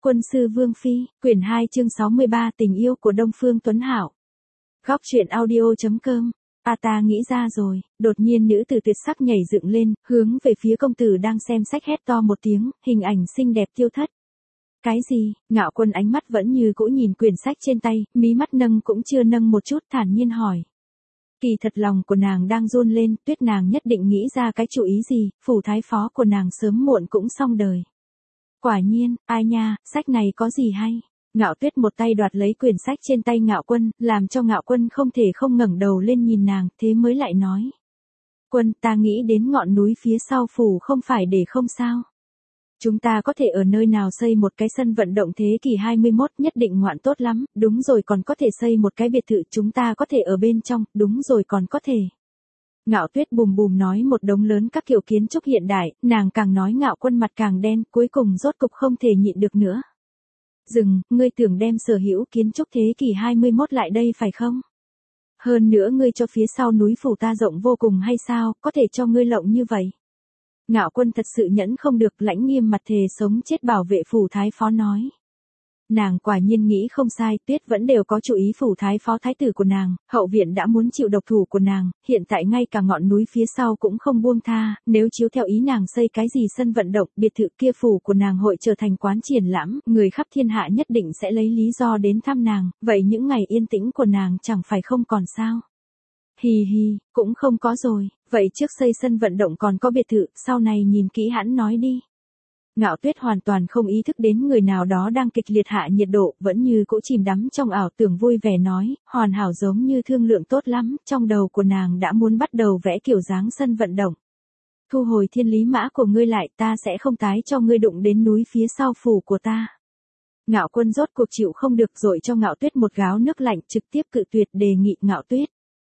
Quân sư Vương Phi, quyển 2 chương 63 tình yêu của Đông Phương Tuấn Hạo. Góc truyện audio.com. Ta nghĩ ra rồi, đột nhiên nữ tử tuyệt sắc nhảy dựng lên, hướng về phía công tử đang xem sách hét to một tiếng, hình ảnh xinh đẹp tiêu thất. Cái gì? Ngạo Quân ánh mắt vẫn như cũ nhìn quyển sách trên tay, mí mắt nâng cũng chưa nâng một chút, thản nhiên hỏi. Kỳ thật lòng của nàng đang run lên, Tuyết nàng nhất định nghĩ ra cái chủ ý gì, phủ thái phó của nàng sớm muộn cũng xong đời. Quả nhiên, ai nha, sách này có gì hay? Ngạo Tuyết một tay đoạt lấy quyển sách trên tay Ngạo Quân, làm cho Ngạo Quân không thể không ngẩng đầu lên nhìn nàng, thế mới lại nói. Quân, ta nghĩ đến ngọn núi phía sau phủ không phải để không sao. Chúng ta có thể ở nơi nào xây một cái sân vận động thế kỷ 21 nhất định ngoạn tốt lắm, đúng rồi còn có thể xây một cái biệt thự chúng ta có thể ở bên trong, đúng rồi còn có thể. Ngạo Tuyết bùm bùm nói một đống lớn các kiểu kiến trúc hiện đại, nàng càng nói Ngạo Quân mặt càng đen, cuối cùng rốt cục không thể nhịn được nữa. Dừng, ngươi tưởng đem sở hữu kiến trúc thế kỷ 21 lại đây phải không? Hơn nữa ngươi cho phía sau núi phủ ta rộng vô cùng hay sao, có thể cho ngươi lộng như vậy? Ngạo Quân thật sự nhẫn không được, lãnh nghiêm mặt thề sống chết bảo vệ phủ thái phó nói. Nàng quả nhiên nghĩ không sai, Tuyết vẫn đều có chú ý phủ thái phó thái tử của nàng, hậu viện đã muốn chịu độc thủ của nàng, hiện tại ngay cả ngọn núi phía sau cũng không buông tha, nếu chiếu theo ý nàng xây cái gì sân vận động, biệt thự kia phủ của nàng hội trở thành quán triển lãm, người khắp thiên hạ nhất định sẽ lấy lý do đến thăm nàng, vậy những ngày yên tĩnh của nàng chẳng phải không còn sao. Hì hì, cũng không có rồi, vậy trước xây sân vận động còn có biệt thự, sau này nhìn kỹ hãn nói đi. Ngạo Tuyết hoàn toàn không ý thức đến người nào đó đang kịch liệt hạ nhiệt độ, vẫn như cũ chìm đắm trong ảo tưởng vui vẻ nói, hoàn hảo giống như thương lượng tốt lắm, trong đầu của nàng đã muốn bắt đầu vẽ kiểu dáng sân vận động. Thu hồi thiên lý mã của ngươi lại, ta sẽ không tái cho ngươi đụng đến núi phía sau phủ của ta. Ngạo Quân rốt cuộc chịu không được rồi cho Ngạo Tuyết một gáo nước lạnh, trực tiếp cự tuyệt đề nghị Ngạo Tuyết.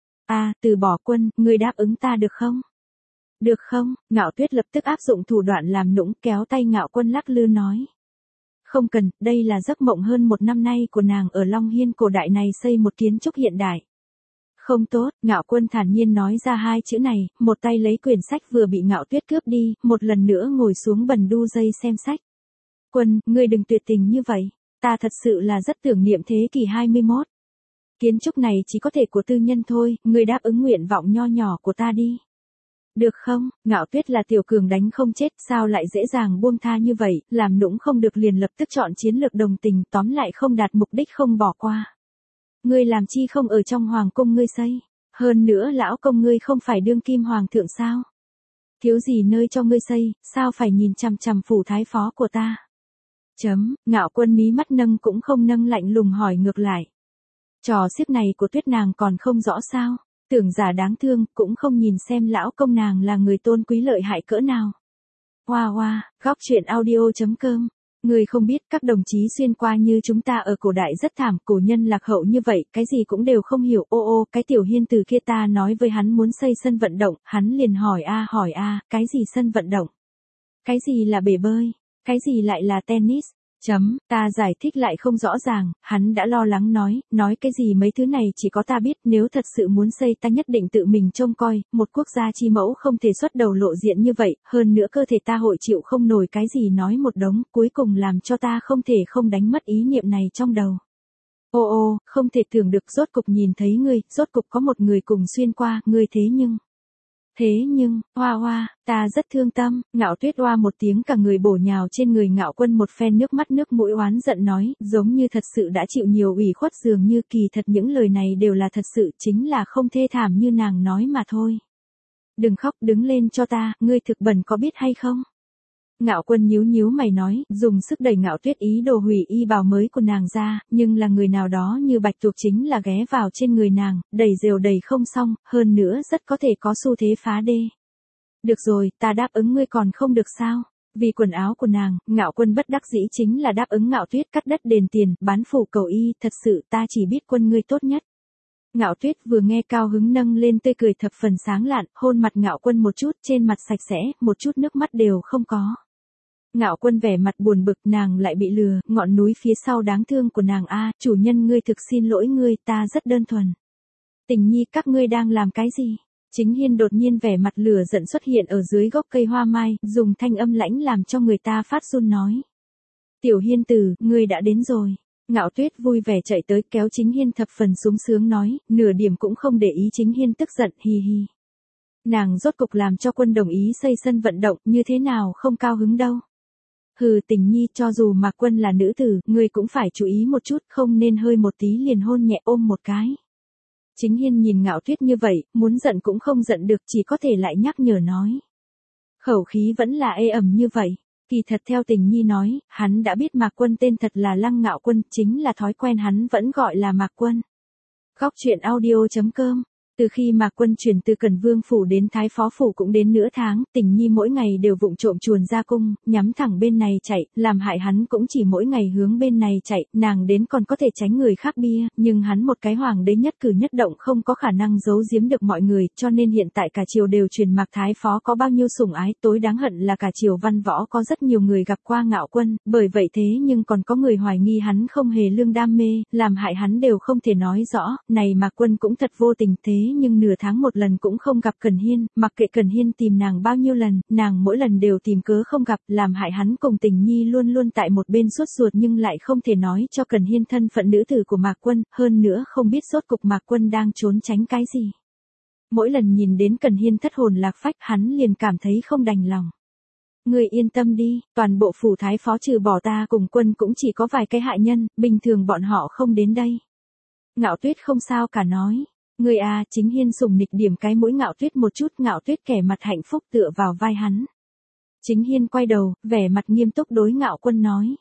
Từ bỏ Quân, ngươi đáp ứng ta được không? Được không? Ngạo Tuyết lập tức áp dụng thủ đoạn làm nũng, kéo tay Ngạo Quân lắc lư nói. Không cần, đây là giấc mộng hơn một năm nay của nàng ở Long Hiên cổ đại này xây một kiến trúc hiện đại. Không tốt, Ngạo Quân thản nhiên nói ra hai chữ này, một tay lấy quyển sách vừa bị Ngạo Tuyết cướp đi, một lần nữa ngồi xuống bần đu dây xem sách. Quân, ngươi đừng tuyệt tình như vậy, ta thật sự là rất tưởng niệm thế kỷ 21. Kiến trúc này chỉ có thể của tư nhân thôi, ngươi đáp ứng nguyện vọng nho nhỏ của ta đi. Được không? Ngạo Tuyết là tiểu cường đánh không chết, sao lại dễ dàng buông tha như vậy, làm nũng không được liền lập tức chọn chiến lược đồng tình, tóm lại không đạt mục đích không bỏ qua. Ngươi làm chi không ở trong hoàng cung ngươi xây? Hơn nữa lão công ngươi không phải đương kim hoàng thượng sao? Thiếu gì nơi cho ngươi xây, sao phải nhìn chằm chằm phủ thái phó của ta? Ngạo Quân mí mắt nâng cũng không nâng lạnh lùng hỏi ngược lại. Trò xiếc này của Tuyết nàng còn không rõ sao? Tưởng giả đáng thương, cũng không nhìn xem lão công nàng là người tôn quý lợi hại cỡ nào. Wow, góc truyện audio.com. Người không biết các đồng chí xuyên qua như chúng ta ở cổ đại rất thảm, cổ nhân lạc hậu như vậy, cái gì cũng đều không hiểu. Cái tiểu hiên từ kia ta nói với hắn muốn xây sân vận động, hắn liền hỏi cái gì sân vận động? Cái gì là bể bơi? Cái gì lại là tennis? Ta giải thích lại không rõ ràng, hắn đã lo lắng nói cái gì mấy thứ này chỉ có ta biết, nếu thật sự muốn xây ta nhất định tự mình trông coi, một quốc gia chi mẫu không thể xuất đầu lộ diện như vậy, hơn nữa cơ thể ta hội chịu không nổi cái gì nói một đống, cuối cùng làm cho ta không thể không đánh mất ý niệm này trong đầu. Không thể tưởng được rốt cục nhìn thấy ngươi, rốt cục có một người cùng xuyên qua, ngươi thế nhưng, ta rất thương tâm, Ngạo Tuyết oa một tiếng cả người bổ nhào trên người Ngạo Quân một phen nước mắt nước mũi oán giận nói, giống như thật sự đã chịu nhiều ủy khuất dường như kỳ thật những lời này đều là thật sự chính là không thê thảm như nàng nói mà thôi. Đừng khóc đứng lên cho ta, ngươi thực bẩn có biết hay không? Ngạo Quân nhíu mày nói, dùng sức đẩy Ngạo Tuyết ý đồ hủy y bào mới của nàng ra, nhưng là người nào đó như Bạch Tuộc chính là ghé vào trên người nàng, đẩy rều đầy không xong, hơn nữa rất có thể có xu thế phá đê. Được rồi, ta đáp ứng ngươi còn không được sao? Vì quần áo của nàng, Ngạo Quân bất đắc dĩ chính là đáp ứng Ngạo Tuyết cắt đất đền tiền, bán phủ cầu y, thật sự ta chỉ biết Quân ngươi tốt nhất. Ngạo Tuyết vừa nghe cao hứng nâng lên tươi cười thập phần sáng lạn, hôn mặt Ngạo Quân một chút, trên mặt sạch sẽ, một chút nước mắt đều không có. Ngạo Quân vẻ mặt buồn bực, nàng lại bị lừa, ngọn núi phía sau đáng thương của nàng chủ nhân ngươi thực xin lỗi ngươi, ta rất đơn thuần. Tình nhi các ngươi đang làm cái gì? Chính Hiên đột nhiên vẻ mặt lửa giận xuất hiện ở dưới gốc cây hoa mai, dùng thanh âm lãnh làm cho người ta phát run nói. Tiểu Hiên Tử, ngươi đã đến rồi. Ngạo Tuyết vui vẻ chạy tới kéo Chính Hiên thập phần sung sướng nói, nửa điểm cũng không để ý Chính Hiên tức giận, hi hi. Nàng rốt cục làm cho Quân đồng ý xây sân vận động, như thế nào không cao hứng đâu. Hừ, Tình Nhi, cho dù Mạc Quân là nữ tử, ngươi cũng phải chú ý một chút, không nên hơi một tí liền hôn nhẹ ôm một cái. Chính Hiên nhìn Ngạo Tuyết như vậy, muốn giận cũng không giận được, chỉ có thể lại nhắc nhở nói. Khẩu khí vẫn là ê ẩm như vậy. Kỳ thật theo Tình Nhi nói, hắn đã biết Mạc Quân tên thật là Lăng Ngạo Quân, chính là thói quen hắn vẫn gọi là Mạc Quân. Góc truyện audio.com. Từ khi Mạc Quân chuyển từ Cẩn Vương phủ đến Thái Phó phủ cũng đến nửa tháng, Tình Nhi mỗi ngày đều vụng trộm chuồn ra cung, nhắm thẳng bên này chạy, làm hại hắn cũng chỉ mỗi ngày hướng bên này chạy, nàng đến còn có thể tránh người khác bia, nhưng hắn một cái hoàng đế nhất cử nhất động không có khả năng giấu giếm được mọi người, cho nên hiện tại cả triều đều truyền Mạc Thái Phó có bao nhiêu sủng ái, tối đáng hận là cả triều văn võ có rất nhiều người gặp qua Ngạo Quân, bởi vậy thế nhưng còn có người hoài nghi hắn không hề lương đam mê, làm hại hắn đều không thể nói rõ, này Mạc Quân cũng thật vô tình thế nhưng nửa tháng một lần cũng không gặp Cẩn Hiên, mặc kệ Cẩn Hiên tìm nàng bao nhiêu lần, nàng mỗi lần đều tìm cớ không gặp, làm hại hắn cùng Tình Nhi luôn luôn tại một bên sốt ruột nhưng lại không thể nói cho Cẩn Hiên thân phận nữ tử của Mạc Quân, hơn nữa không biết rốt cục Mạc Quân đang trốn tránh cái gì. Mỗi lần nhìn đến Cẩn Hiên thất hồn lạc phách hắn liền cảm thấy không đành lòng. Ngươi yên tâm đi, toàn bộ phủ Thái Phó trừ bỏ ta cùng Quân cũng chỉ có vài cái hại nhân, bình thường bọn họ không đến đây. Ngạo Tuyết không sao cả nói. Người à, Chính Hiên sùng nịch điểm cái mũi Ngạo Tuyết một chút, Ngạo Tuyết kẻ mặt hạnh phúc tựa vào vai hắn. Chính Hiên quay đầu, vẻ mặt nghiêm túc đối Ngạo Quân nói.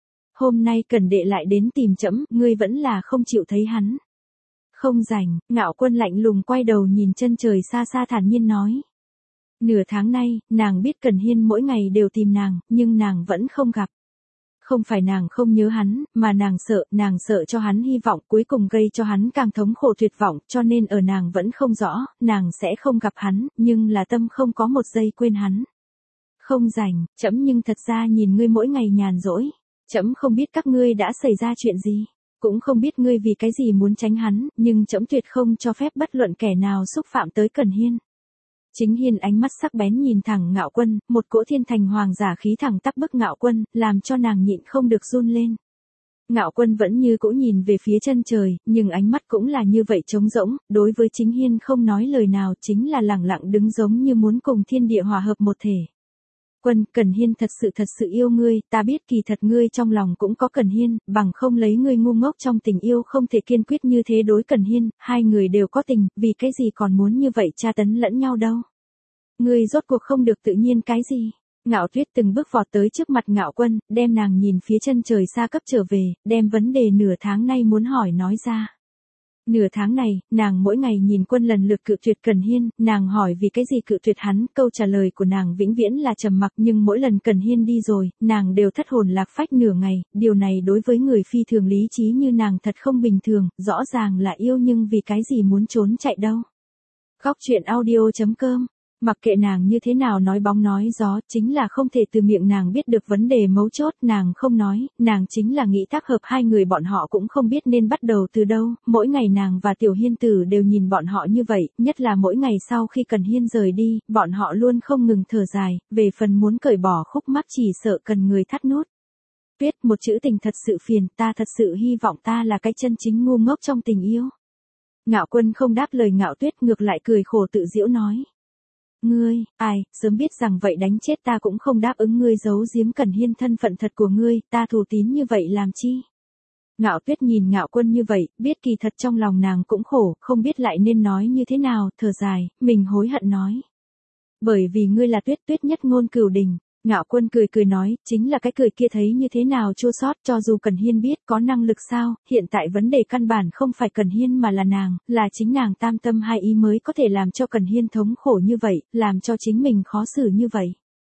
Hôm nay Cẩn đệ lại đến tìm trẫm, ngươi vẫn là không chịu thấy hắn. Không rảnh, Ngạo Quân lạnh lùng quay đầu nhìn chân trời xa xa thản nhiên nói. Nửa tháng nay, nàng biết Cẩn Hiên mỗi ngày đều tìm nàng, nhưng nàng vẫn không gặp. Không phải nàng không nhớ hắn, mà nàng sợ cho hắn hy vọng cuối cùng gây cho hắn càng thống khổ tuyệt vọng, cho nên ở nàng vẫn không rõ, nàng sẽ không gặp hắn, nhưng là tâm không có một giây quên hắn. Không rảnh, trẫm nhưng thật ra nhìn ngươi mỗi ngày nhàn rỗi, trẫm không biết các ngươi đã xảy ra chuyện gì, cũng không biết ngươi vì cái gì muốn tránh hắn, nhưng trẫm tuyệt không cho phép bất luận kẻ nào xúc phạm tới Cẩn Hiên. Chính Hiên ánh mắt sắc bén nhìn thẳng Ngạo Quân, một cỗ thiên thành hoàng giả khí thẳng tắp bức Ngạo Quân, làm cho nàng nhịn không được run lên. Ngạo Quân vẫn như cũ nhìn về phía chân trời, nhưng ánh mắt cũng là như vậy trống rỗng, đối với Chính Hiên không nói lời nào, chính là lẳng lặng đứng giống như muốn cùng thiên địa hòa hợp một thể. Quân, Cẩn Hiên thật sự yêu ngươi, ta biết kỳ thật ngươi trong lòng cũng có Cẩn Hiên, bằng không lấy ngươi ngu ngốc trong tình yêu không thể kiên quyết như thế đối Cẩn Hiên, hai người đều có tình, vì cái gì còn muốn như vậy tra tấn lẫn nhau đâu. Ngươi rốt cuộc không được tự nhiên cái gì. Ngạo Tuyết từng bước vọt tới trước mặt Ngạo Quân, đem nàng nhìn phía chân trời xa cấp trở về, đem vấn đề nửa tháng nay muốn hỏi nói ra. Nửa tháng này, nàng mỗi ngày nhìn Quân lần lượt cự tuyệt Cẩn Hiên, nàng hỏi vì cái gì cự tuyệt hắn, câu trả lời của nàng vĩnh viễn là trầm mặc, nhưng mỗi lần Cẩn Hiên đi rồi, nàng đều thất hồn lạc phách nửa ngày, điều này đối với người phi thường lý trí như nàng thật không bình thường, rõ ràng là yêu nhưng vì cái gì muốn trốn chạy đâu. Góc truyện audio.com. Mặc kệ nàng như thế nào nói bóng nói gió, chính là không thể từ miệng nàng biết được vấn đề mấu chốt, nàng không nói, nàng chính là nghĩ tác hợp hai người bọn họ cũng không biết nên bắt đầu từ đâu, mỗi ngày nàng và Tiểu Hiên Tử đều nhìn bọn họ như vậy, nhất là mỗi ngày sau khi Cẩn Hiên rời đi, bọn họ luôn không ngừng thở dài, về phần muốn cởi bỏ khúc mắc chỉ sợ cần người thắt nút. Tuyết, một chữ tình thật sự phiền, ta thật sự hy vọng ta là cái chân chính ngu ngốc trong tình yêu. Ngạo Quân không đáp lời Ngạo Tuyết, ngược lại cười khổ tự giễu nói. Ngươi, sớm biết rằng vậy đánh chết ta cũng không đáp ứng ngươi giấu giếm Cẩn Hiên thân phận thật của ngươi, ta thù tín như vậy làm chi? Ngạo Tuyết nhìn Ngạo Quân như vậy, biết kỳ thật trong lòng nàng cũng khổ, không biết lại nên nói như thế nào, thở dài, mình hối hận nói. Bởi vì ngươi là Tuyết nhất ngôn cửu đình. Ngạo Quân cười nói, chính là cái cười kia thấy như thế nào chua xót, cho dù Cẩn Hiên biết có năng lực sao, hiện tại vấn đề căn bản không phải Cẩn Hiên mà là nàng, là chính nàng tam tâm hai ý mới có thể làm cho Cẩn Hiên thống khổ như vậy, làm cho chính mình khó xử như vậy.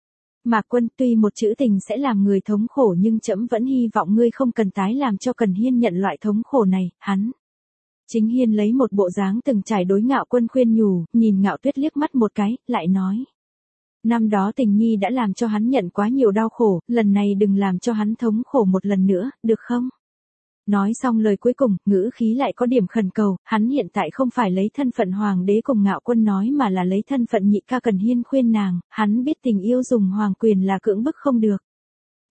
Mạc Quân, tuy một chữ tình sẽ làm người thống khổ nhưng trẫm vẫn hy vọng ngươi không cần tái làm cho Cẩn Hiên nhận loại thống khổ này, hắn. Chính Hiên lấy một bộ dáng từng trải đối Ngạo Quân khuyên nhủ, nhìn Ngạo Tuyết liếc mắt một cái, lại nói. Năm đó Tình Nhi đã làm cho hắn nhận quá nhiều đau khổ, lần này đừng làm cho hắn thống khổ một lần nữa, được không? Nói xong lời cuối cùng, ngữ khí lại có điểm khẩn cầu, hắn hiện tại không phải lấy thân phận hoàng đế cùng Ngạo Quân nói mà là lấy thân phận nhị ca Cẩn Hiên khuyên nàng, hắn biết tình yêu dùng hoàng quyền là cưỡng bức không được.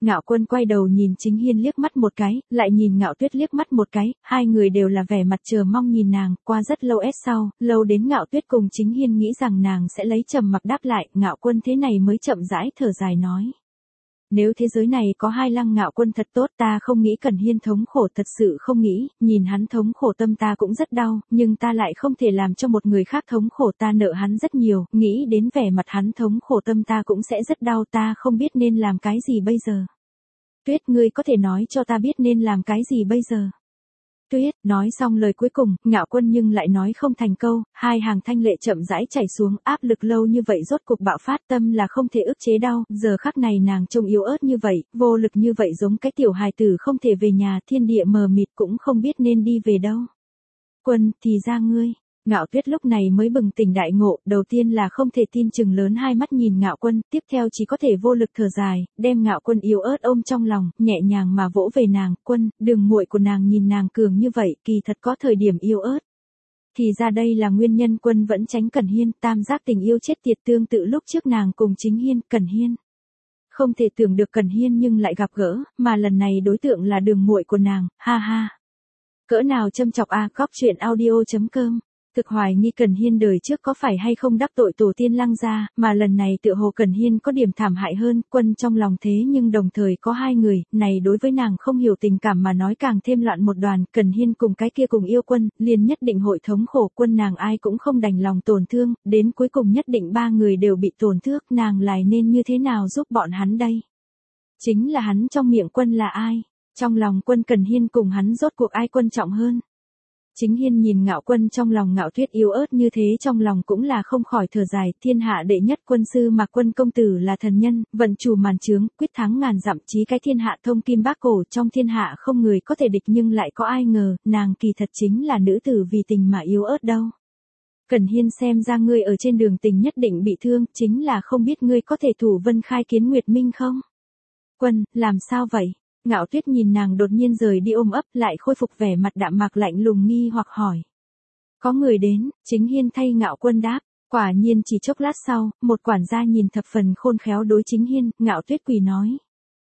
Ngạo Quân quay đầu nhìn Chính Hiên liếc mắt một cái, lại nhìn Ngạo Tuyết liếc mắt một cái, hai người đều là vẻ mặt chờ mong nhìn nàng, qua rất lâu sau, lâu đến Ngạo Tuyết cùng Chính Hiên nghĩ rằng nàng sẽ lấy trầm mặc đáp lại, Ngạo Quân thế này mới chậm rãi thở dài nói. Nếu thế giới này có hai Lăng Ngạo Quân thật tốt, ta không nghĩ Cẩn Hiên thống khổ, thật sự không nghĩ, nhìn hắn thống khổ tâm ta cũng rất đau, nhưng ta lại không thể làm cho một người khác thống khổ, ta nợ hắn rất nhiều, nghĩ đến vẻ mặt hắn thống khổ tâm ta cũng sẽ rất đau, ta không biết nên làm cái gì bây giờ. Tuyết, ngươi có thể nói cho ta biết nên làm cái gì bây giờ? Tuyết, nói xong lời cuối cùng, Ngạo Quân nhưng lại nói không thành câu, hai hàng thanh lệ chậm rãi chảy xuống, áp lực lâu như vậy rốt cục bạo phát, tâm là không thể ức chế đau, giờ khắc này nàng trông yếu ớt như vậy, vô lực như vậy, giống cái tiểu hài tử không thể về nhà, thiên địa mờ mịt cũng không biết nên đi về đâu. Quân, thì ra ngươi. Ngạo Tuyết lúc này mới bừng tỉnh đại ngộ, đầu tiên là không thể tin, chừng lớn hai mắt nhìn Ngạo Quân, tiếp theo chỉ có thể vô lực thở dài, đem Ngạo Quân yếu ớt ôm trong lòng, nhẹ nhàng mà vỗ về nàng, Quân, đường muội của nàng nhìn nàng cường như vậy, kỳ thật có thời điểm yếu ớt. Thì ra đây là nguyên nhân Quân vẫn tránh Cẩn Hiên, tam giác tình yêu chết tiệt tương tự lúc trước nàng cùng Chính Hiên, Cẩn Hiên. Không thể tưởng được Cẩn Hiên nhưng lại gặp gỡ, mà lần này đối tượng là đường muội của nàng, ha ha. Cỡ nào châm chọc a, goctruyện audio.com. Thực hoài nghi Cẩn Hiên đời trước có phải hay không đắc tội tổ tiên Lăng gia, mà lần này tựa hồ Cẩn Hiên có điểm thảm hại hơn, Quân trong lòng thế nhưng đồng thời có hai người, này đối với nàng không hiểu tình cảm mà nói càng thêm loạn một đoàn, Cẩn Hiên cùng cái kia cùng yêu Quân, liền nhất định hội thống khổ, Quân nàng ai cũng không đành lòng tổn thương, đến cuối cùng nhất định ba người đều bị tổn thương, nàng lại nên như thế nào giúp bọn hắn đây? Chính là hắn trong miệng Quân là ai? Trong lòng Quân Cẩn Hiên cùng hắn rốt cuộc ai quan trọng hơn? Chính Hiên nhìn Ngạo Quân trong lòng Ngạo Tuyết yếu ớt như thế, trong lòng cũng là không khỏi thở dài, thiên hạ đệ nhất quân sư Mạc Quân công tử là thần nhân, vận chủ màn trướng, quyết thắng ngàn dặm, chí cái thiên hạ thông kim bác cổ, trong thiên hạ không người có thể địch, nhưng lại có ai ngờ, nàng kỳ thật chính là nữ tử vì tình mà yếu ớt đâu. Cẩn Hiên, xem ra ngươi ở trên đường tình nhất định bị thương, chính là không biết ngươi có thể thủ Vân Khai Kiến Nguyệt Minh không? Quân, làm sao vậy? Ngạo Tuyết nhìn nàng đột nhiên rời đi ôm ấp, lại khôi phục vẻ mặt đạm mạc lạnh lùng nghi hoặc hỏi. Có người đến, Chính Hiên thay Ngạo Quân đáp. Quả nhiên chỉ chốc lát sau, một quản gia nhìn thập phần khôn khéo đối Chính Hiên, Ngạo Tuyết quỳ nói.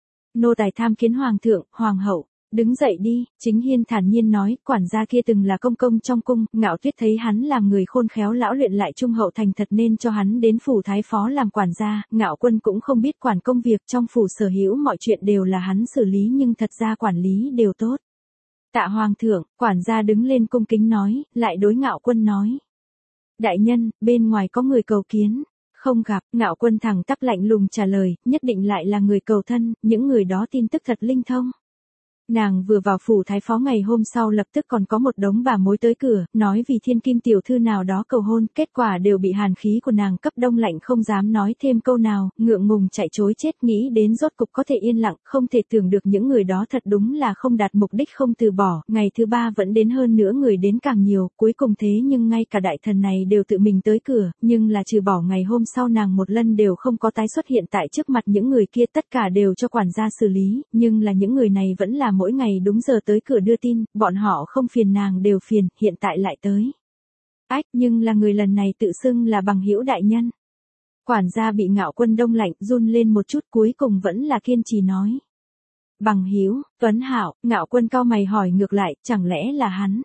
Nô tài tham kiến hoàng thượng, hoàng hậu. Đứng dậy đi, Chính Hiên thản nhiên nói, quản gia kia từng là công công trong cung, Ngạo Tuyết thấy hắn làm người khôn khéo lão luyện lại trung hậu thành thật nên cho hắn đến phủ thái phó làm quản gia, Ngạo Quân cũng không biết quản công việc trong phủ sở hữu mọi chuyện đều là hắn xử lý nhưng thật ra quản lý đều tốt. Tạ hoàng thượng, quản gia đứng lên cung kính nói, lại đối Ngạo Quân nói. Đại nhân, bên ngoài có người cầu kiến. Không gặp, Ngạo Quân thẳng tắp lạnh lùng trả lời, nhất định lại là người cầu thân, những người đó tin tức thật linh thông. Nàng vừa vào phủ thái phó ngày hôm sau lập tức còn có một đống bà mối tới cửa, nói vì thiên kim tiểu thư nào đó cầu hôn, kết quả đều bị hàn khí của nàng cấp đông lạnh không dám nói thêm câu nào, ngượng ngùng chạy chối chết, nghĩ đến rốt cục có thể yên lặng, không thể tưởng được những người đó thật đúng là không đạt mục đích không từ bỏ, ngày thứ ba vẫn đến hơn nữa người đến càng nhiều, cuối cùng thế nhưng ngay cả đại thần này đều tự mình tới cửa, nhưng là trừ bỏ ngày hôm sau nàng một lần đều không có tái xuất hiện tại trước mặt những người kia, tất cả đều cho quản gia xử lý, nhưng là những người này vẫn là mỗi ngày đúng giờ tới cửa đưa tin, bọn họ không phiền nàng đều phiền, hiện tại lại tới. Ách, nhưng là người lần này tự xưng là bằng hữu đại nhân. Quản gia bị Ngạo Quân đông lạnh, run lên một chút, cuối cùng vẫn là kiên trì nói. Bằng hữu, Tuấn Hạo, Ngạo Quân cau mày hỏi ngược lại, chẳng lẽ là hắn?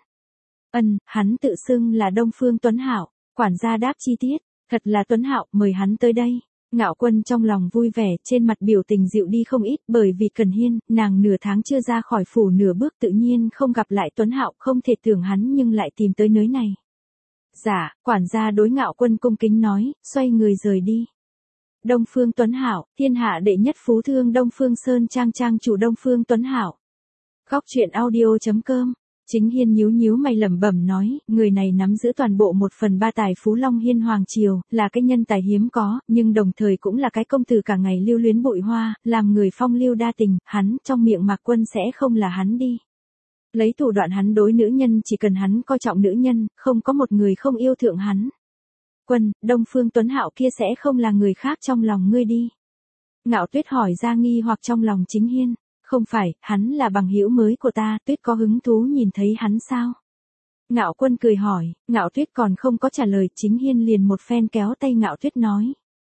Hắn tự xưng là Đông Phương Tuấn Hạo, quản gia đáp chi tiết, thật là Tuấn Hạo, mời hắn tới đây. Ngạo Quân trong lòng vui vẻ, trên mặt biểu tình dịu đi không ít, bởi vì Cẩn Hiên, nàng nửa tháng chưa ra khỏi phủ nửa bước tự nhiên không gặp lại Tuấn Hạo, không thể tưởng hắn nhưng lại tìm tới nơi này. Dạ, quản gia đối Ngạo Quân cung kính nói, xoay người rời đi. Đông Phương Tuấn Hạo, thiên hạ đệ nhất phú thương Đông Phương Sơn Trang trang chủ Đông Phương Tuấn Hạo. Goctruyện audio.com. Chính Hiên nhíu mày lẩm bẩm nói, người này nắm giữ toàn bộ 1/3 tài phú Long Hiên Hoàng Triều, là cái nhân tài hiếm có, nhưng đồng thời cũng là cái công tử cả ngày lưu luyến bụi hoa, làm người phong lưu đa tình, hắn, trong miệng Mạc Quân sẽ không là hắn đi. Lấy thủ đoạn hắn đối nữ nhân chỉ cần hắn coi trọng nữ nhân, không có một người không yêu thượng hắn. Quân, Đông Phương Tuấn Hạo kia sẽ không là người khác trong lòng ngươi đi. Ngạo Tuyết hỏi ra nghi hoặc trong lòng Chính Hiên. Không phải, hắn là bằng hữu mới của ta, Tuyết có hứng thú nhìn thấy hắn sao? Ngạo Quân cười hỏi, Ngạo Tuyết còn không có trả lời, Chính Hiên liền một phen kéo tay Ngạo Tuyết nói.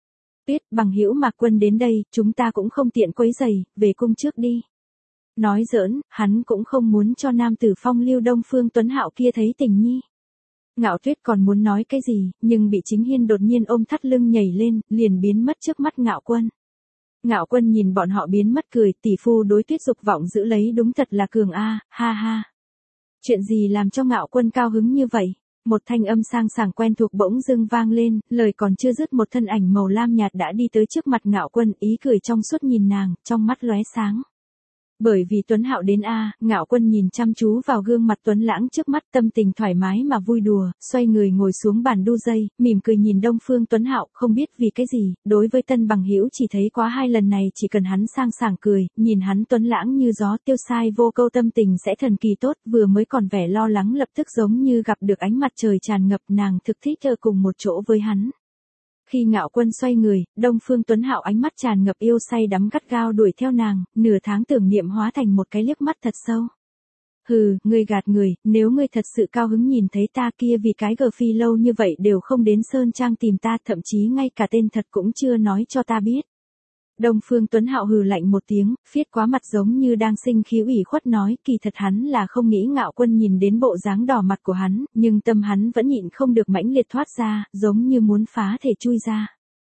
Tuyết, bằng hữu Mạc Quân đến đây, chúng ta cũng không tiện quấy rầy, về cung trước đi. Nói giỡn, hắn cũng không muốn cho nam tử phong lưu Đông Phương Tuấn Hạo kia thấy tình nhi. Ngạo Tuyết còn muốn nói cái gì, nhưng bị Chính Hiên đột nhiên ôm thắt lưng nhảy lên, liền biến mất trước mắt Ngạo Quân. Ngạo Quân nhìn bọn họ biến mất cười, tỷ phu đối Tuyết dục vọng giữ lấy đúng thật là cường a, ha ha. Chuyện gì làm cho Ngạo Quân cao hứng như vậy? Một thanh âm sang sảng quen thuộc bỗng dưng vang lên, lời còn chưa dứt một thân ảnh màu lam nhạt đã đi tới trước mặt Ngạo Quân, ý cười trong suốt nhìn nàng, trong mắt lóe sáng. Bởi vì Tuấn Hạo đến a, Ngạo Quân nhìn chăm chú vào gương mặt tuấn lãng trước mắt, tâm tình thoải mái mà vui đùa, xoay người ngồi xuống bàn đu dây, mỉm cười nhìn Đông Phương Tuấn Hạo, không biết vì cái gì, đối với tân bằng hữu chỉ thấy quá 2 lần này chỉ cần hắn sang sảng cười, nhìn hắn tuấn lãng như gió tiêu sai vô câu tâm tình sẽ thần kỳ tốt, vừa mới còn vẻ lo lắng lập tức giống như gặp được ánh mặt trời tràn ngập, nàng thực thích ở cùng một chỗ với hắn. Khi Ngạo Quân xoay người, Đông Phương Tuấn Hạo ánh mắt tràn ngập yêu say đắm gắt gao đuổi theo nàng, nửa tháng tưởng niệm hóa thành một cái liếc mắt thật sâu. Hừ, ngươi gạt người, nếu ngươi thật sự cao hứng nhìn thấy ta kia vì cái gờ phi lâu như vậy đều không đến Sơn Trang tìm ta, thậm chí ngay cả tên thật cũng chưa nói cho ta biết. Đông Phương Tuấn Hạo hừ lạnh một tiếng, phiết quá mặt giống như đang sinh khí ủy khuất nói, kỳ thật hắn là không nghĩ Ngạo Quân nhìn đến bộ dáng đỏ mặt của hắn, nhưng tâm hắn vẫn nhịn không được mãnh liệt thoát ra, giống như muốn phá thể chui ra.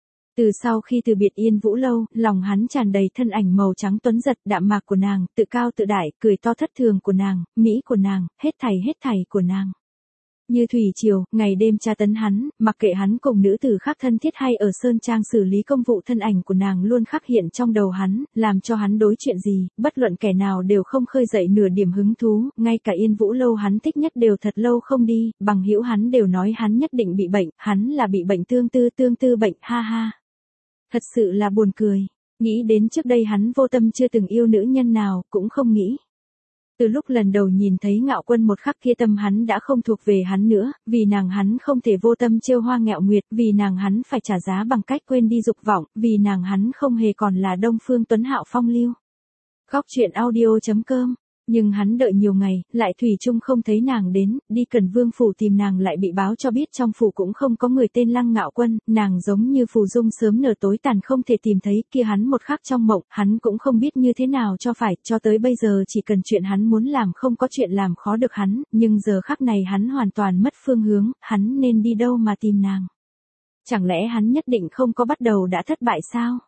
Từ sau khi từ biệt Yên Vũ Lâu, lòng hắn tràn đầy thân ảnh màu trắng tuấn giật đạm mạc của nàng, tự cao tự đại, cười to thất thường của nàng, mỹ của nàng, hết thảy của nàng. Như thủy triều, ngày đêm tra tấn hắn, mặc kệ hắn cùng nữ tử khác thân thiết hay ở Sơn Trang xử lý công vụ, thân ảnh của nàng luôn khắc hiện trong đầu hắn, làm cho hắn đối chuyện gì, bất luận kẻ nào đều không khơi dậy nửa điểm hứng thú, ngay cả Yên Vũ Lâu hắn thích nhất đều thật lâu không đi, bằng hữu hắn đều nói hắn nhất định bị bệnh, hắn là bị bệnh tương tư bệnh, ha ha. Thật sự là buồn cười, nghĩ đến trước đây hắn vô tâm chưa từng yêu nữ nhân nào, cũng không nghĩ. Từ lúc lần đầu nhìn thấy Ngạo Quân một khắc kia tâm hắn đã không thuộc về hắn nữa, vì nàng hắn không thể vô tâm trêu hoa nghẹo nguyệt, vì nàng hắn phải trả giá bằng cách quên đi dục vọng, vì nàng hắn không hề còn là Đông Phương Tuấn Hạo phong lưu. Góc truyện audio.com. Nhưng hắn đợi nhiều ngày, lại thủy chung không thấy nàng đến, đi Cần Vương phủ tìm nàng lại bị báo cho biết trong phủ cũng không có người tên Lăng Ngạo Quân, nàng giống như phù dung sớm nở tối tàn không thể tìm thấy, kia hắn một khắc trong mộng, hắn cũng không biết như thế nào cho phải, cho tới bây giờ chỉ cần chuyện hắn muốn làm không có chuyện làm khó được hắn, nhưng giờ khắc này hắn hoàn toàn mất phương hướng, hắn nên đi đâu mà tìm nàng. Chẳng lẽ hắn nhất định không có bắt đầu đã thất bại sao?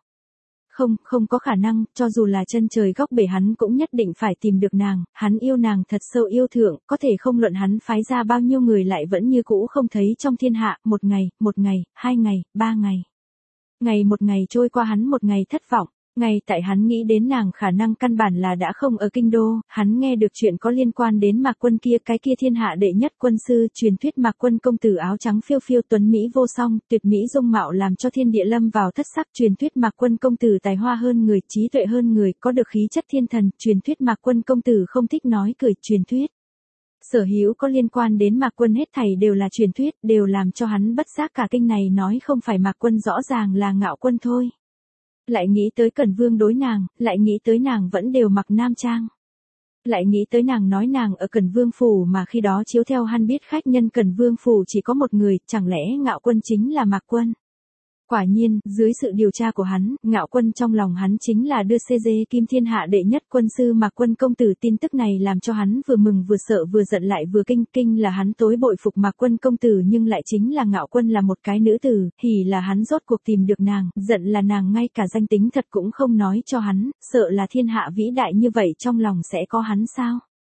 Không có khả năng, cho dù là chân trời góc bể hắn cũng nhất định phải tìm được nàng, hắn yêu nàng thật sâu yêu thượng, có thể không luận hắn phái ra bao nhiêu người lại vẫn như cũ không thấy trong thiên hạ, một ngày, 2 ngày, 3 ngày. Ngày một ngày trôi qua hắn một ngày thất vọng. Ngay tại hắn nghĩ đến nàng khả năng căn bản là đã không ở kinh đô, hắn nghe được chuyện có liên quan đến Mạc Quân kia, cái kia thiên hạ đệ nhất quân sư, truyền thuyết Mạc Quân công tử áo trắng phiêu phiêu tuấn mỹ vô song, tuyệt mỹ dung mạo làm cho thiên địa lâm vào thất sắc, truyền thuyết Mạc Quân công tử tài hoa hơn người, trí tuệ hơn người, có được khí chất thiên thần, truyền thuyết Mạc Quân công tử không thích nói cười, truyền thuyết. Sở hữu có liên quan đến Mạc Quân hết thảy đều là truyền thuyết, đều làm cho hắn bất giác cả kinh này nói không phải Mạc Quân rõ ràng là Ngạo Quân thôi. Lại nghĩ tới Cẩn Vương đối nàng, lại nghĩ tới nàng vẫn đều mặc nam trang. Lại nghĩ tới nàng nói nàng ở Cẩn Vương phủ mà khi đó chiếu theo hắn biết khách nhân Cẩn Vương phủ chỉ có một người, chẳng lẽ Ngạo Quân chính là Mạc Quân. Quả nhiên, dưới sự điều tra của hắn, Ngạo Quân trong lòng hắn chính là đưa CG Kim thiên hạ đệ nhất quân sư Mạc Quân công tử, tin tức này làm cho hắn vừa mừng vừa sợ vừa giận lại vừa kinh là hắn tối bội phục Mạc Quân công tử nhưng lại chính là Ngạo Quân là một cái nữ tử, hỉ là hắn rốt cuộc tìm được nàng, giận là nàng ngay cả danh tính thật cũng không nói cho hắn, sợ là thiên hạ vĩ đại như vậy trong lòng sẽ có hắn sao?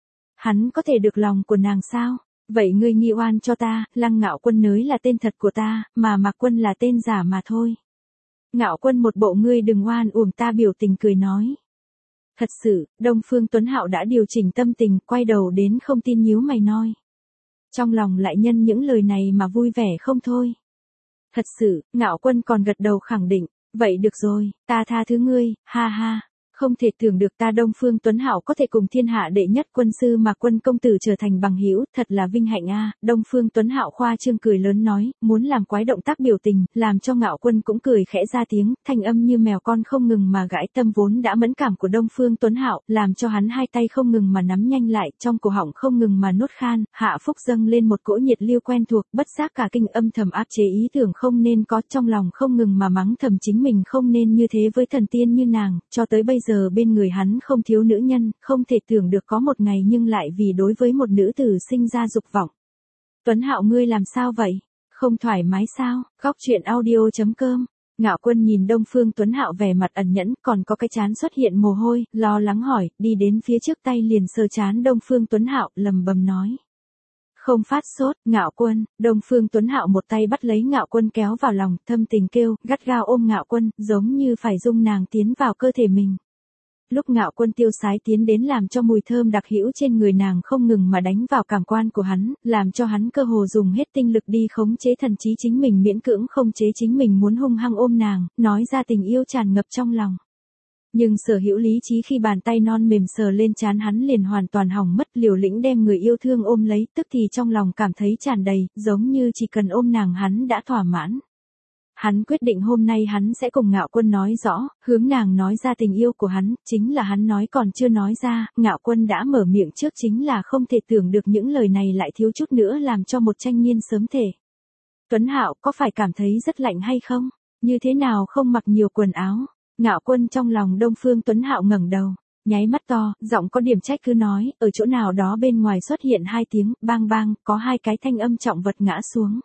Hắn có thể được lòng của nàng sao? Vậy ngươi nghi oan cho ta, Lăng Ngạo Quân nới là tên thật của ta, mà Mạc Quân là tên giả mà thôi. Ngạo Quân một bộ ngươi đừng oan uổng ta biểu tình cười nói. Thật sự, Đông Phương Tuấn Hạo đã điều chỉnh tâm tình, quay đầu đến không tin nhíu mày nói. Trong lòng lại nhân những lời này mà vui vẻ không thôi. Thật sự, Ngạo Quân còn gật đầu khẳng định, vậy được rồi, ta tha thứ ngươi, ha ha. Không thể tưởng được ta Đông Phương Tuấn Hạo có thể cùng thiên hạ đệ nhất quân sư mà Quân công tử trở thành bằng hữu, thật là vinh hạnh a. Đông Phương Tuấn Hạo khoa trương cười lớn nói, muốn làm quái động tác biểu tình, làm cho Ngạo Quân cũng cười khẽ ra tiếng, thanh âm như mèo con không ngừng mà gãi tâm vốn đã mẫn cảm của Đông Phương Tuấn Hạo, làm cho hắn hai tay không ngừng mà nắm nhanh lại, trong cổ họng không ngừng mà nuốt khan, hạ phúc dâng lên một cỗ nhiệt lưu quen thuộc, bất giác cả kinh âm thầm áp chế ý tưởng không nên có, trong lòng không ngừng mà mắng thầm chính mình không nên như thế với thần tiên như nàng, cho tới bây giờ bên người hắn không thiếu nữ nhân, không thể tưởng được có một ngày nhưng lại vì đối với một nữ tử sinh ra dục vọng. Tuấn Hạo ngươi làm sao vậy? Không thoải mái sao? Góc truyện audio.com. Ngạo Quân nhìn Đông Phương Tuấn Hạo vẻ mặt ẩn nhẫn, còn có cái trán xuất hiện mồ hôi, lo lắng hỏi, đi đến phía trước tay liền sờ trán Đông Phương Tuấn Hạo, lầm bầm nói. Không phát sốt, Ngạo Quân. Đông Phương Tuấn Hạo một tay bắt lấy Ngạo Quân kéo vào lòng, thâm tình kêu, gắt gao ôm Ngạo Quân, giống như phải dung nàng tiến vào cơ thể mình. Lúc Ngạo Quân tiêu sái tiến đến làm cho mùi thơm đặc hữu trên người nàng không ngừng mà đánh vào cảm quan của hắn, làm cho hắn cơ hồ dùng hết tinh lực đi khống chế thần trí chính mình, miễn cưỡng không chế chính mình muốn hung hăng ôm nàng, nói ra tình yêu tràn ngập trong lòng. Nhưng sở hữu lý trí khi bàn tay non mềm sờ lên trán hắn liền hoàn toàn hỏng mất, liều lĩnh đem người yêu thương ôm lấy, tức thì trong lòng cảm thấy tràn đầy, giống như chỉ cần ôm nàng hắn đã thỏa mãn. Hắn quyết định hôm nay hắn sẽ cùng Ngạo Quân nói rõ, hướng nàng nói ra tình yêu của hắn, chính là hắn nói còn chưa nói ra, Ngạo Quân đã mở miệng trước, chính là không thể tưởng được những lời này lại thiếu chút nữa làm cho một tranh niên sớm thể. Tuấn Hạo có phải cảm thấy rất lạnh hay không? Như thế nào không mặc nhiều quần áo? Ngạo Quân trong lòng Đông Phương Tuấn Hạo ngẩng đầu, nháy mắt to, giọng có điểm trách cứ nói, ở chỗ nào đó bên ngoài xuất hiện hai tiếng, bang bang, có hai cái thanh âm trọng vật ngã xuống.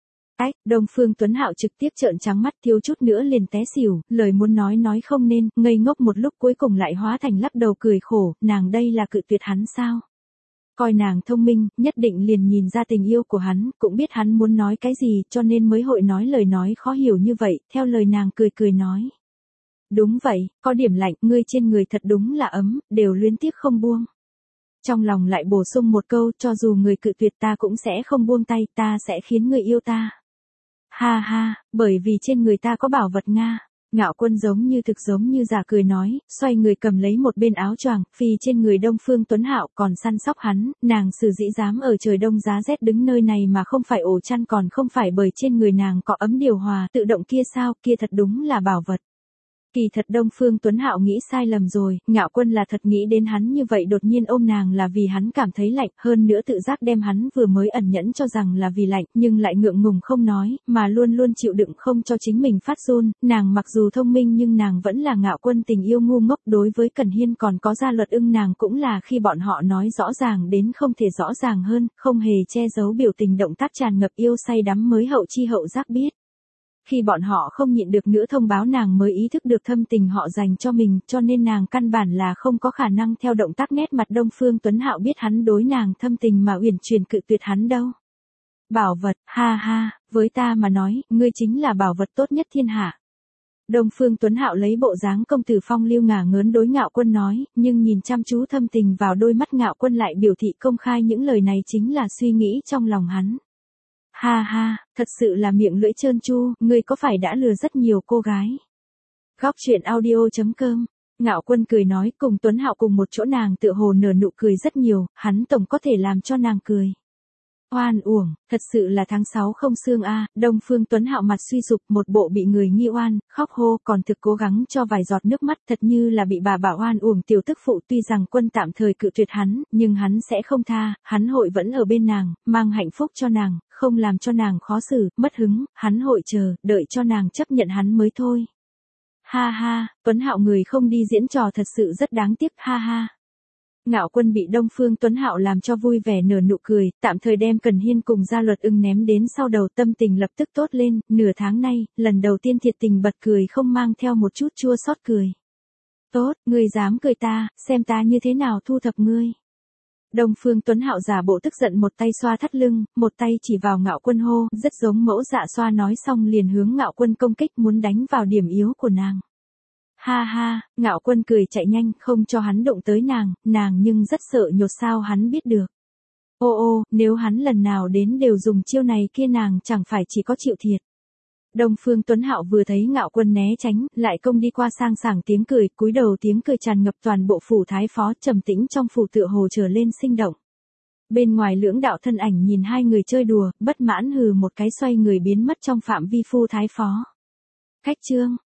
Đông Phương Tuấn Hạo trực tiếp trợn trắng mắt, thiếu chút nữa liền té xỉu, lời muốn nói không nên, ngây ngốc một lúc cuối cùng lại hóa thành lắc đầu cười khổ, nàng đây là cự tuyệt hắn sao? Coi nàng thông minh, nhất định liền nhìn ra tình yêu của hắn, cũng biết hắn muốn nói cái gì, cho nên mới hội nói lời nói khó hiểu như vậy, theo lời nàng cười nói. Đúng vậy, có điểm lạnh, ngươi trên người thật đúng là ấm, đều luyến tiếc không buông. Trong lòng lại bổ sung một câu, cho dù người cự tuyệt ta cũng sẽ không buông tay, ta sẽ khiến người yêu ta. Ha ha, bởi vì trên người ta có bảo vật Nga. Ngạo Quân giống như thực giống như giả cười nói, xoay người cầm lấy một bên áo choàng, phi trên người Đông Phương Tuấn Hạo, còn săn sóc hắn, nàng sử dĩ dám ở trời đông giá rét đứng nơi này mà không phải ổ chăn, còn không phải bởi trên người nàng có ấm điều hòa, tự động kia sao, kia thật đúng là bảo vật. Kỳ thật Đông Phương Tuấn Hạo nghĩ sai lầm rồi, Ngạo Quân là thật nghĩ đến hắn như vậy đột nhiên ôm nàng là vì hắn cảm thấy lạnh, hơn nữa tự giác đem hắn vừa mới ẩn nhẫn cho rằng là vì lạnh, nhưng lại ngượng ngùng không nói, mà luôn luôn chịu đựng không cho chính mình phát run, nàng mặc dù thông minh nhưng nàng vẫn là Ngạo Quân tình yêu ngu ngốc, đối với Cẩn Hiên còn có Gia Luật Ưng nàng cũng là khi bọn họ nói rõ ràng đến không thể rõ ràng hơn, không hề che giấu biểu tình động tác tràn ngập yêu say đắm mới hậu chi hậu giác biết. Khi bọn họ không nhịn được nữa thông báo nàng mới ý thức được thâm tình họ dành cho mình, cho nên nàng căn bản là không có khả năng theo động tác nét mặt Đông Phương Tuấn Hạo biết hắn đối nàng thâm tình mà uyển chuyển cự tuyệt hắn đâu. Bảo vật, ha ha, với ta mà nói, ngươi chính là bảo vật tốt nhất thiên hạ. Đông Phương Tuấn Hạo lấy bộ dáng công tử phong lưu ngả ngớn đối Ngạo Quân nói, nhưng nhìn chăm chú thâm tình vào đôi mắt Ngạo Quân lại biểu thị công khai những lời này chính là suy nghĩ trong lòng hắn. Ha ha, thật sự là miệng lưỡi trơn tru, ngươi có phải đã lừa rất nhiều cô gái? Góc truyện audio.com. Ngạo Quân cười nói, cùng Tuấn Hạo cùng một chỗ nàng tựa hồ nở nụ cười rất nhiều, hắn tổng có thể làm cho nàng cười. Oan uổng, thật sự là tháng 6 không xương a. Đông Phương Tuấn Hạo mặt suy sụp, một bộ bị người nghi oan, khóc hô, còn thực cố gắng cho vài giọt nước mắt, thật như là bị bà bảo oan uổng tiểu tức phụ. Tuy rằng Quân tạm thời cự tuyệt hắn, nhưng hắn sẽ không tha, hắn hội vẫn ở bên nàng, mang hạnh phúc cho nàng, không làm cho nàng khó xử, mất hứng, hắn hội chờ, đợi cho nàng chấp nhận hắn mới thôi. Ha ha, Tuấn Hạo người không đi diễn trò thật sự rất đáng tiếc, ha ha. Ngạo Quân bị Đông Phương Tuấn Hạo làm cho vui vẻ nở nụ cười, tạm thời đem Cẩn Hiên cùng Gia Luật Ưng ném đến sau đầu, tâm tình lập tức tốt lên, nửa tháng nay, lần đầu tiên thiệt tình bật cười không mang theo một chút chua xót cười. Tốt, ngươi dám cười ta, xem ta như thế nào thu thập ngươi. Đông Phương Tuấn Hạo giả bộ tức giận, một tay xoa thắt lưng, một tay chỉ vào Ngạo Quân hô, rất giống mẫu dạ xoa, nói xong liền hướng Ngạo Quân công kích, muốn đánh vào điểm yếu của nàng. Ha ha, Ngạo Quân cười chạy nhanh, không cho hắn động tới nàng nhưng rất sợ nhột sao hắn biết được. Ô ô, nếu hắn lần nào đến đều dùng chiêu này kia nàng chẳng phải chỉ có chịu thiệt. Đông Phương Tuấn Hạo vừa thấy Ngạo Quân né tránh, lại công đi qua sang sảng tiếng cười, cúi đầu tiếng cười tràn ngập toàn bộ phủ thái phó, trầm tĩnh trong phủ tựa hồ trở lên sinh động. Bên ngoài lưỡng đạo thân ảnh nhìn hai người chơi đùa, bất mãn hừ một cái xoay người biến mất trong phạm vi phu thái phó. Khách trương,